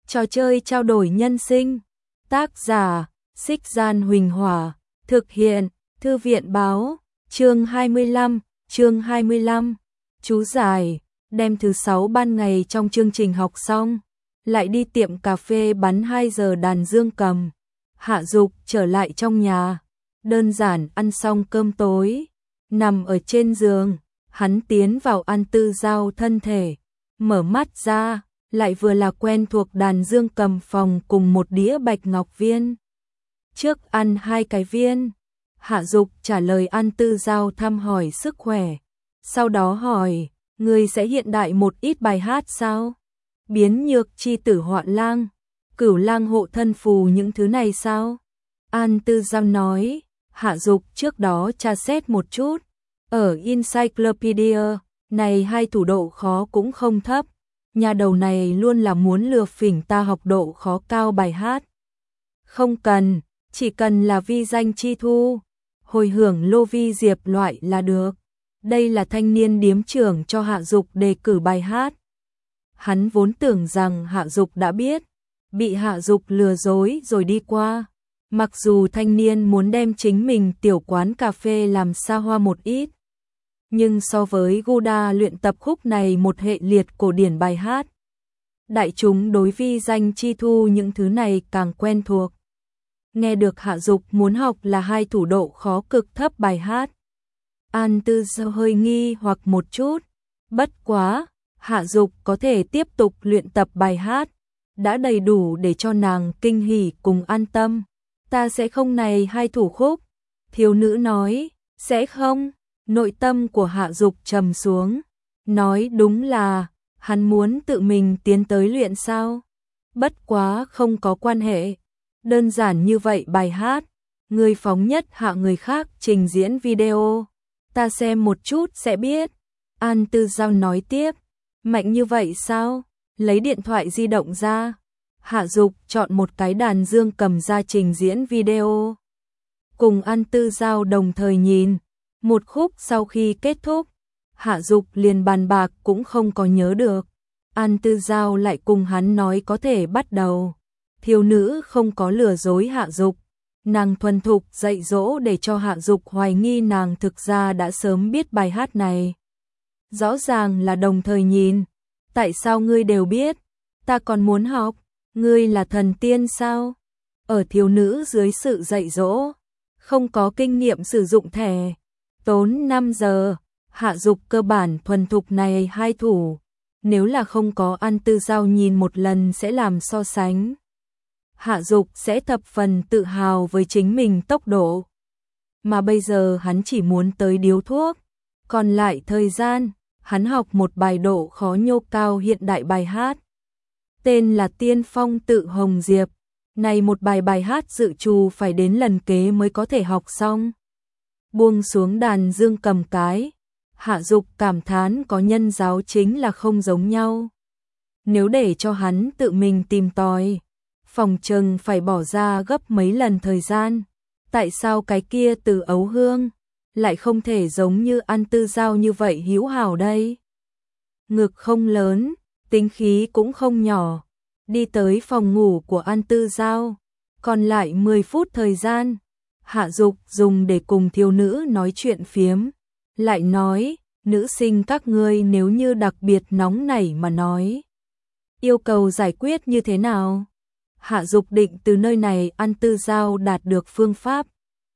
Trò chơi trao đổi nhân sinh. Tác giả, Xích Gian Huỳnh Hỏa. Thực hiện, Thư viện Báo. Chương 25. Chú giải, đem thứ 6 ban ngày trong chương trình học xong, lại đi tiệm cà phê bắn 2 giờ đàn dương cầm. Hạ Dục trở lại trong nhà, đơn giản ăn xong cơm tối, nằm ở trên giường, hắn tiến vào An Tư Giao thân thể, mở mắt ra, lại vừa là quen thuộc đàn dương cầm phòng cùng một đĩa bạch ngọc viên. Trước ăn 2 cái viên, Hạ Dục trả lời An Tư Giao thăm hỏi sức khỏe, sau đó hỏi, người sẽ hiện đại một ít bài hát sao? Biến nhược chi tử họa lang, cửu lang hộ thân phù những thứ này sao? An Tư Giao nói, Hạ Dục trước đó tra xét một chút, ở Encyclopedia này 2 thủ độ khó cũng không thấp, nhà đầu này luôn là muốn lừa phỉnh ta học độ khó cao bài hát. Không cần, chỉ cần là vi danh chi thu, hồi hưởng lô vi diệp loại là được. Đây là thanh niên điếm trưởng cho Hạ Dục đề cử bài hát. Hắn vốn tưởng rằng Hạ Dục đã biết, bị Hạ Dục lừa dối rồi đi qua. Mặc dù thanh niên muốn đem chính mình tiểu quán cà phê làm xa hoa một ít, nhưng so với Guda luyện tập khúc này một hệ liệt cổ điển bài hát, đại chúng đối vi danh chi thu những thứ này càng quen thuộc. Nghe được Hạ Dục muốn học là 2 thủ độ khó cực thấp bài hát, An Tư Giao hơi nghi hoặc một chút, bất quá, Hạ Dục có thể tiếp tục luyện tập bài hát, đã đầy đủ để cho nàng kinh hỉ cùng an tâm. Ta sẽ không này 2 thủ khúc, thiếu nữ nói, sẽ không, nội tâm của Hạ Dục trầm xuống, nói đúng là, hắn muốn tự mình tiến tới luyện sao, bất quá không có quan hệ, đơn giản như vậy bài hát, người phóng nhất hạ người khác trình diễn video, ta xem một chút sẽ biết. An Tư Giao nói tiếp, mạnh như vậy sao, lấy điện thoại di động ra. Hạ Dục chọn một cái đàn dương cầm ra trình diễn video. Cùng An Tư Giao đồng thời nhìn, một khúc sau khi kết thúc, Hạ Dục liền bàn bạc cũng không có nhớ được. An Tư Giao lại cùng hắn nói có thể bắt đầu. Thiếu nữ không có lừa dối Hạ Dục, nàng thuần thục dạy dỗ để cho Hạ Dục hoài nghi nàng thực ra đã sớm biết bài hát này. Rõ ràng là đồng thời nhìn, tại sao ngươi đều biết, ta còn muốn học. Ngươi là thần tiên sao? Ở thiếu nữ dưới sự dạy dỗ, không có kinh nghiệm sử dụng thẻ, tốn 5 giờ, Hạ Dục cơ bản thuần thục này 2 thủ, nếu là không có An Tư Giao nhìn một lần sẽ làm so sánh. Hạ Dục sẽ thập phần tự hào với chính mình tốc độ, mà bây giờ hắn chỉ muốn tới điếu thuốc, còn lại thời gian, hắn học một bài độ khó nhô cao hiện đại bài hát. Tên là Tiên Phong Tự Hồng Diệp, này một bài hát dự trù phải đến lần kế mới có thể học xong. Buông xuống đàn dương cầm cái, Hạ Dục cảm thán có nhân giáo chính là không giống nhau. Nếu để cho hắn tự mình tìm tòi, phòng chừng phải bỏ ra gấp mấy lần thời gian. Tại sao cái kia Từ Ấu Hương lại không thể giống như An Tư Giao như vậy hữu hảo đây? Ngực không lớn, tính khí cũng không nhỏ. Đi tới phòng ngủ của An Tư Giao, còn lại 10 phút thời gian, Hạ Dục dùng để cùng thiếu nữ nói chuyện phiếm, lại nói, nữ sinh các ngươi nếu như đặc biệt nóng nảy mà nói, yêu cầu giải quyết như thế nào? Hạ Dục định từ nơi này An Tư Giao đạt được phương pháp.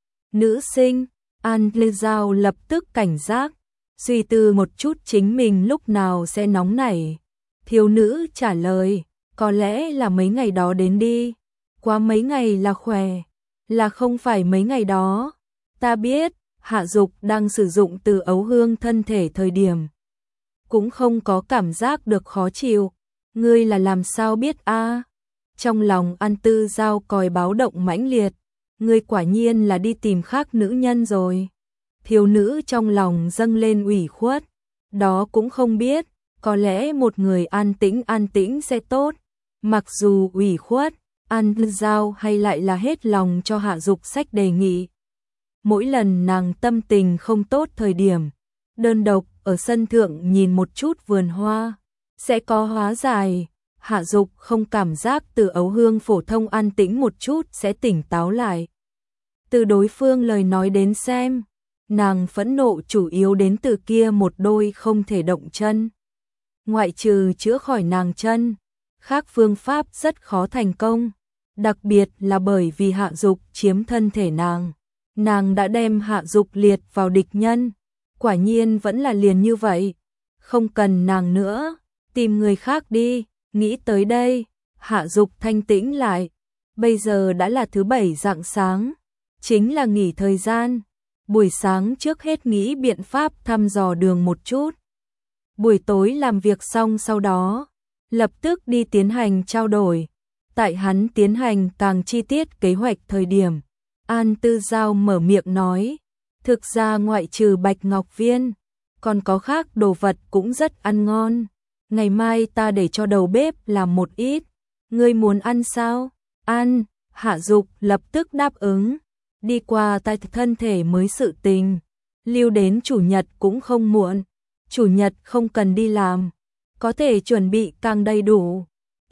Nữ sinh, An Tư Giao lập tức cảnh giác, suy tư một chút chính mình lúc nào sẽ nóng nảy. Thiếu nữ trả lời, có lẽ là mấy ngày đó đến đi, quá mấy ngày là khỏe, là không phải mấy ngày đó. Ta biết, Hạ Dục đang sử dụng Từ Ấu Hương thân thể thời điểm, cũng không có cảm giác được khó chịu, ngươi là làm sao biết a? Trong lòng An Tư Giao còi báo động mãnh liệt, ngươi quả nhiên là đi tìm khác nữ nhân rồi. Thiếu nữ trong lòng dâng lên ủy khuất, đó cũng không biết, có lẽ một người an tĩnh sẽ tốt. Mặc dù ủy khuất, An Tư Giao hay lại là hết lòng cho Hạ Dục sách đề nghị. Mỗi lần nàng tâm tình không tốt thời điểm, đơn độc ở sân thượng nhìn một chút vườn hoa, sẽ có hóa giải. Hạ Dục không cảm giác Từ Ấu Hương phổ thông an tĩnh một chút sẽ tỉnh táo lại. Từ đối phương lời nói đến xem, nàng phẫn nộ chủ yếu đến từ kia một đôi không thể động chân. Ngoại trừ chữa khỏi nàng chân, khác phương pháp rất khó thành công, đặc biệt là bởi vì Hạ Dục chiếm thân thể nàng. Nàng đã đem Hạ Dục liệt vào địch nhân, quả nhiên vẫn là liền như vậy, không cần nàng nữa, tìm người khác đi. Nghĩ tới đây, Hạ Dục thanh tĩnh lại, bây giờ đã là thứ Bảy rạng sáng, chính là nghỉ thời gian, buổi sáng trước hết nghĩ biện pháp thăm dò đường một chút. Buổi tối làm việc xong sau đó, lập tức đi tiến hành trao đổi. Tại hắn tiến hành càng chi tiết kế hoạch thời điểm, An Tư Giao mở miệng nói, thực ra ngoại trừ Bạch Ngọc Viên, còn có khác đồ vật cũng rất ăn ngon. Ngày mai ta để cho đầu bếp làm một ít, ngươi muốn ăn sao? Ăn, Hạ Dục lập tức đáp ứng, đi qua tai thân thể mới sự tình, lưu đến chủ nhật cũng không muộn, chủ nhật không cần đi làm, có thể chuẩn bị càng đầy đủ.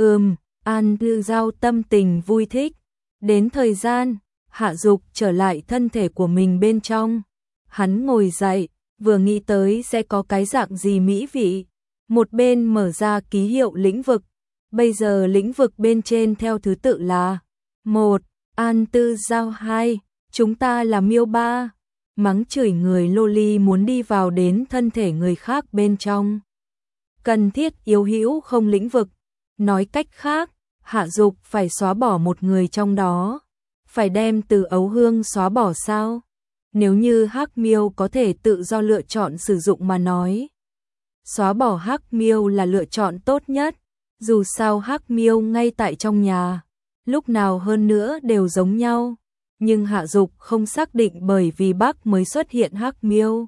An Tư Giao tâm tình vui thích, đến thời gian, Hạ Dục trở lại thân thể của mình bên trong, hắn ngồi dậy, vừa nghĩ tới sẽ có cái dạng gì mỹ vị. Một bên mở ra ký hiệu lĩnh vực, bây giờ lĩnh vực bên trên theo thứ tự là 1. An Tư Giao 2. Chúng ta là Miêu 3. Mắng chửi người loli muốn đi vào đến thân thể người khác bên trong. Cần thiết yếu hữu không lĩnh vực, nói cách khác, Hạ Dục phải xóa bỏ một người trong đó, phải đem Từ Ấu Hương xóa bỏ sao? Nếu như Hắc Miêu có thể tự do lựa chọn sử dụng mà nói, xóa bỏ Hắc Miêu là lựa chọn tốt nhất, dù sao Hắc Miêu ngay tại trong nhà, lúc nào hơn nữa đều giống nhau, nhưng Hạ Dục không xác định bởi vì Bắc mới xuất hiện Hắc Miêu.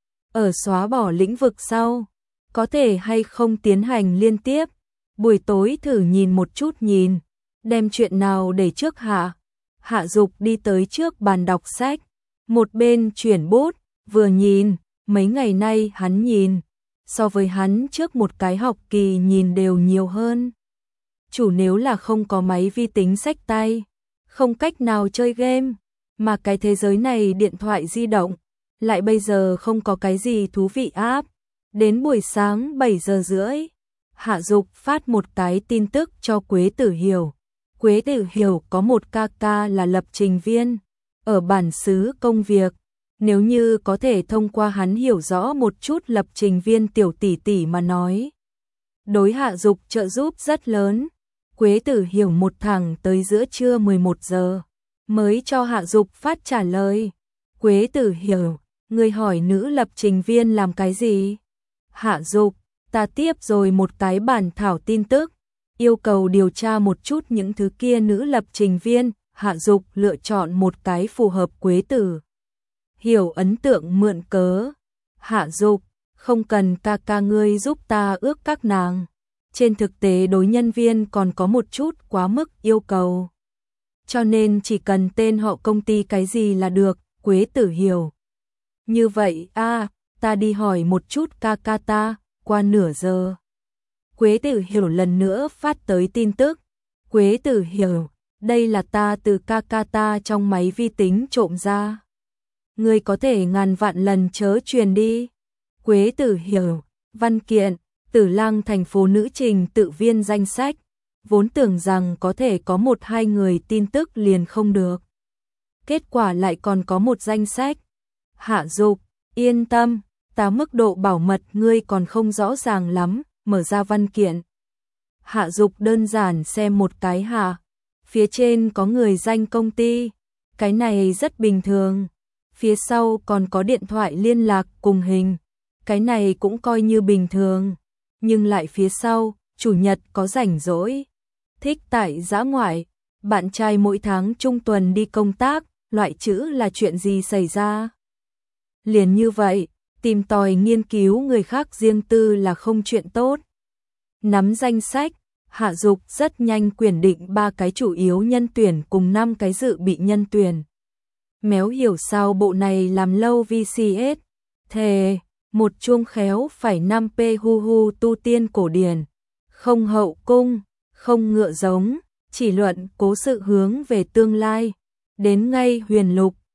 Ở xóa bỏ lĩnh vực sau, có thể hay không tiến hành liên tiếp, buổi tối thử nhìn một chút nhìn, đem chuyện nào để trước hạ. Hạ Dục đi tới trước bàn đọc sách, một bên chuyển bút, vừa nhìn, mấy ngày nay hắn nhìn, so với hắn trước một cái học kỳ nhìn đều nhiều hơn. Chủ nếu là không có máy vi tính xách tay, không cách nào chơi game, mà cái thế giới này điện thoại di động, lại bây giờ không có cái gì thú vị app. Đến buổi sáng 7 giờ rưỡi, Hạ Dục phát một cái tin tức cho Quế Tử Hiểu. Quế Tử Hiểu có một ca ca là lập trình viên, ở bản xứ công việc. Nếu như có thể thông qua hắn hiểu rõ một chút lập trình viên tiểu tỷ tỷ mà nói, đối Hạ Dục trợ giúp rất lớn. Quế Tử Hiểu một thẳng tới giữa trưa 11 giờ mới cho Hạ Dục phát trả lời. Quế Tử Hiểu, người hỏi nữ lập trình viên làm cái gì? Hạ Dục, ta tiếp rồi một cái bản thảo tin tức, yêu cầu điều tra một chút những thứ kia nữ lập trình viên. Hạ Dục lựa chọn một cái phù hợp Quế Tử Hiểu ấn tượng mượn cớ. Hạ Dục, không cần ca ca ngươi giúp ta ước các nàng. Trên thực tế đối nhân viên còn có một chút quá mức yêu cầu. Cho nên chỉ cần tên họ công ty cái gì là được. Quế Tử Hiểu, như vậy ta đi hỏi một chút ca ca ta. Qua nửa giờ, Quế Tử Hiểu lần nữa phát tới tin tức. Quế Tử Hiểu, đây là ta từ ca ca ta trong máy vi tính trộm ra. Ngươi có thể ngàn vạn lần chớ truyền đi. Quế Tử Hiểu, văn kiện, Tử Lăng thành phố nữ trình tự viên danh sách. Vốn tưởng rằng có thể có 1-2 người tin tức liền không được. Kết quả lại còn có một danh sách. Hạ Dục, yên tâm, ta mức độ bảo mật ngươi còn không rõ ràng lắm, mở ra văn kiện. Hạ Dục đơn giản xem một cái phía trên có người danh công ty, cái này rất bình thường. Phía sau còn có điện thoại liên lạc cùng hình, cái này cũng coi như bình thường. Nhưng lại phía sau, chủ nhật có rảnh rỗi, thích tại dã ngoại, bạn trai mỗi tháng trung tuần đi công tác, loại chữ là chuyện gì xảy ra. Liền như vậy, tìm tòi nghiên cứu người khác riêng tư là không chuyện tốt. Nắm danh sách, Hạ Dục rất nhanh quyển định 3 cái chủ yếu nhân tuyển cùng 5 cái dự bị nhân tuyển. Méo hiểu sao bộ này làm lâu VCS, thề, một chuông khéo phải 5p hu hu tu tiên cổ điển, không hậu cung, không ngựa giống, chỉ luận cố sự hướng về tương lai. Đến ngay Huyền Lục,